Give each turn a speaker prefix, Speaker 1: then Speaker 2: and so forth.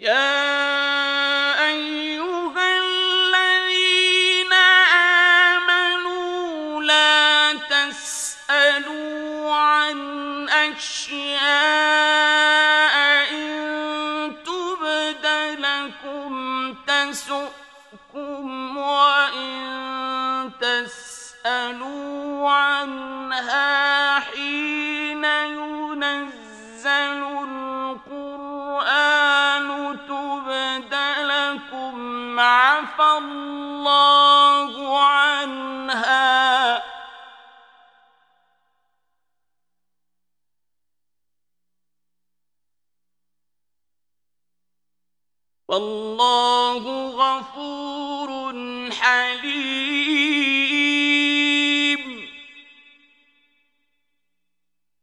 Speaker 1: يا أيها الذين آمنوا لا تسألوا عن أشياء إن تبد لكم تسؤكم وإن تسألوا عنها حين ينزل القرآن تبد لكم عفى الله عنها والله غفور